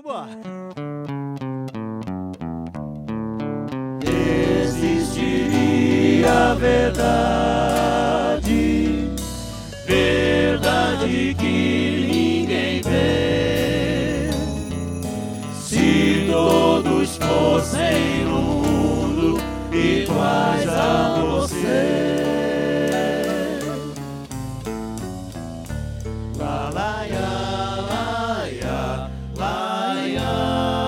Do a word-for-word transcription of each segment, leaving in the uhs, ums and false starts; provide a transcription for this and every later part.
Vambora. Existiria a verdade, verdade que ninguém vê. Se todos fossem no mundo iguais a você. La la ya, la ya, la ya.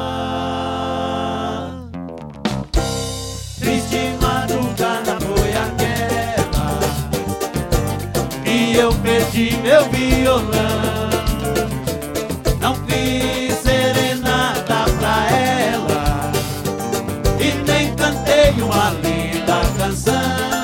Triste madrugada foi aquela e eu perdi meu violão. Não fiz serenata pra ela e nem cantei uma linda canção.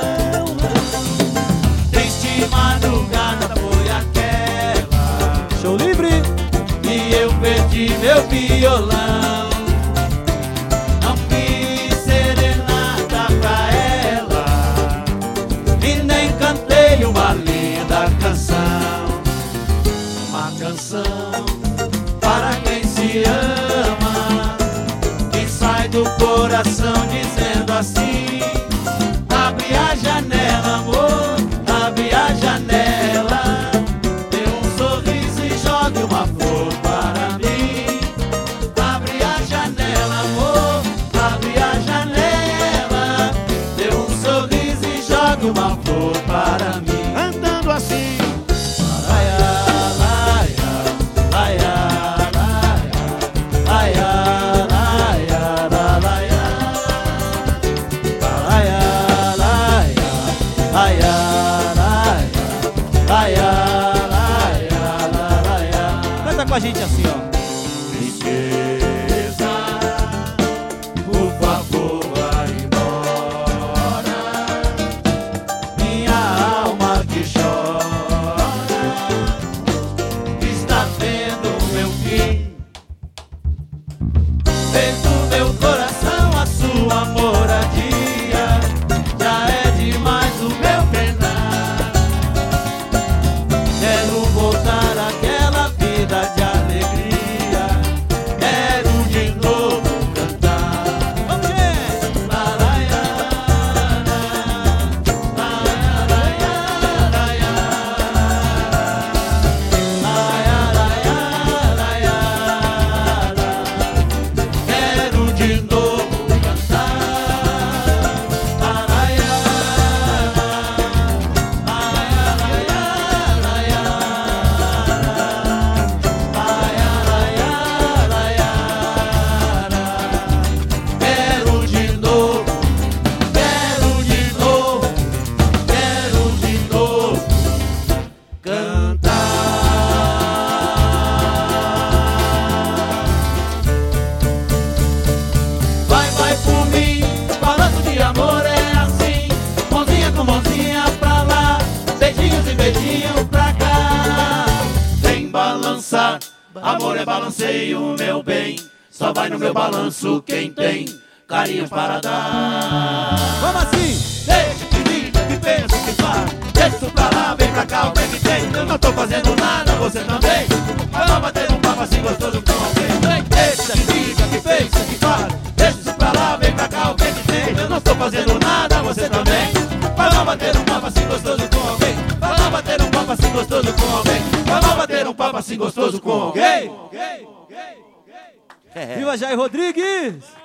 Triste madrugada foi aquela, Show livre. e eu perdi meu violão. Não fiz serenata pra ela e nem cantei uma linda canção. Uma canção para quem se ama, que sai do coração dizendo assim: abre a janela, amor, abre a janela, dê um sorriso e jogue uma flor para mim. Abre a janela, amor, abre a janela, dê um sorriso e jogue uma flor para mim. Cantando assim: laia, laia, laia, laia, laia, laia, laia, laia, laia, laia, laia, laia, laia. Canta com a gente assim, ó. Tristeza, por favor, vai embora. Minha alma que chora está vendo o meu fim. Fez do meu coração a sua moradia. Já é demais o meu penar. Quero voltar àquela vida de alegria. Quero de novo cantar. Vamos, gente. La la ya, la la la ya, la ya, la ya, la ya, la ya, la. Quero de novo cantar. La la ya, la la ya, la ya, la ya, la ya, la. Quero de novo, quero de novo, quero de novo cantar. Vai, vai por mim, balanço de amor é assim, mãozinha com mãozinha pra lá, beijinhos e beijinho pra cá. Vem balançar, amor é balanceio, meu bem, só vai no meu balanço quem tem carinho para dar. Vamos assim. Deixa que diga, que pensa, que fala, deixa isso pra lá, vem pra cá, o que é que tem? Eu não tô fazendo nada, você também. Vai lá bater um papo assim gostoso com alguém. Deixa que diga, que pensa, que fala, deixa isso pra lá, vem pra cá, o que é que tem? Eu não tô fazendo nada, você também. Vai lá bater um papo assim gostoso com alguém. Vai lá bater um papo assim gostoso com alguém. Vai lá bater um papo assim gostoso com alguém. Viva Jair Rodrigues.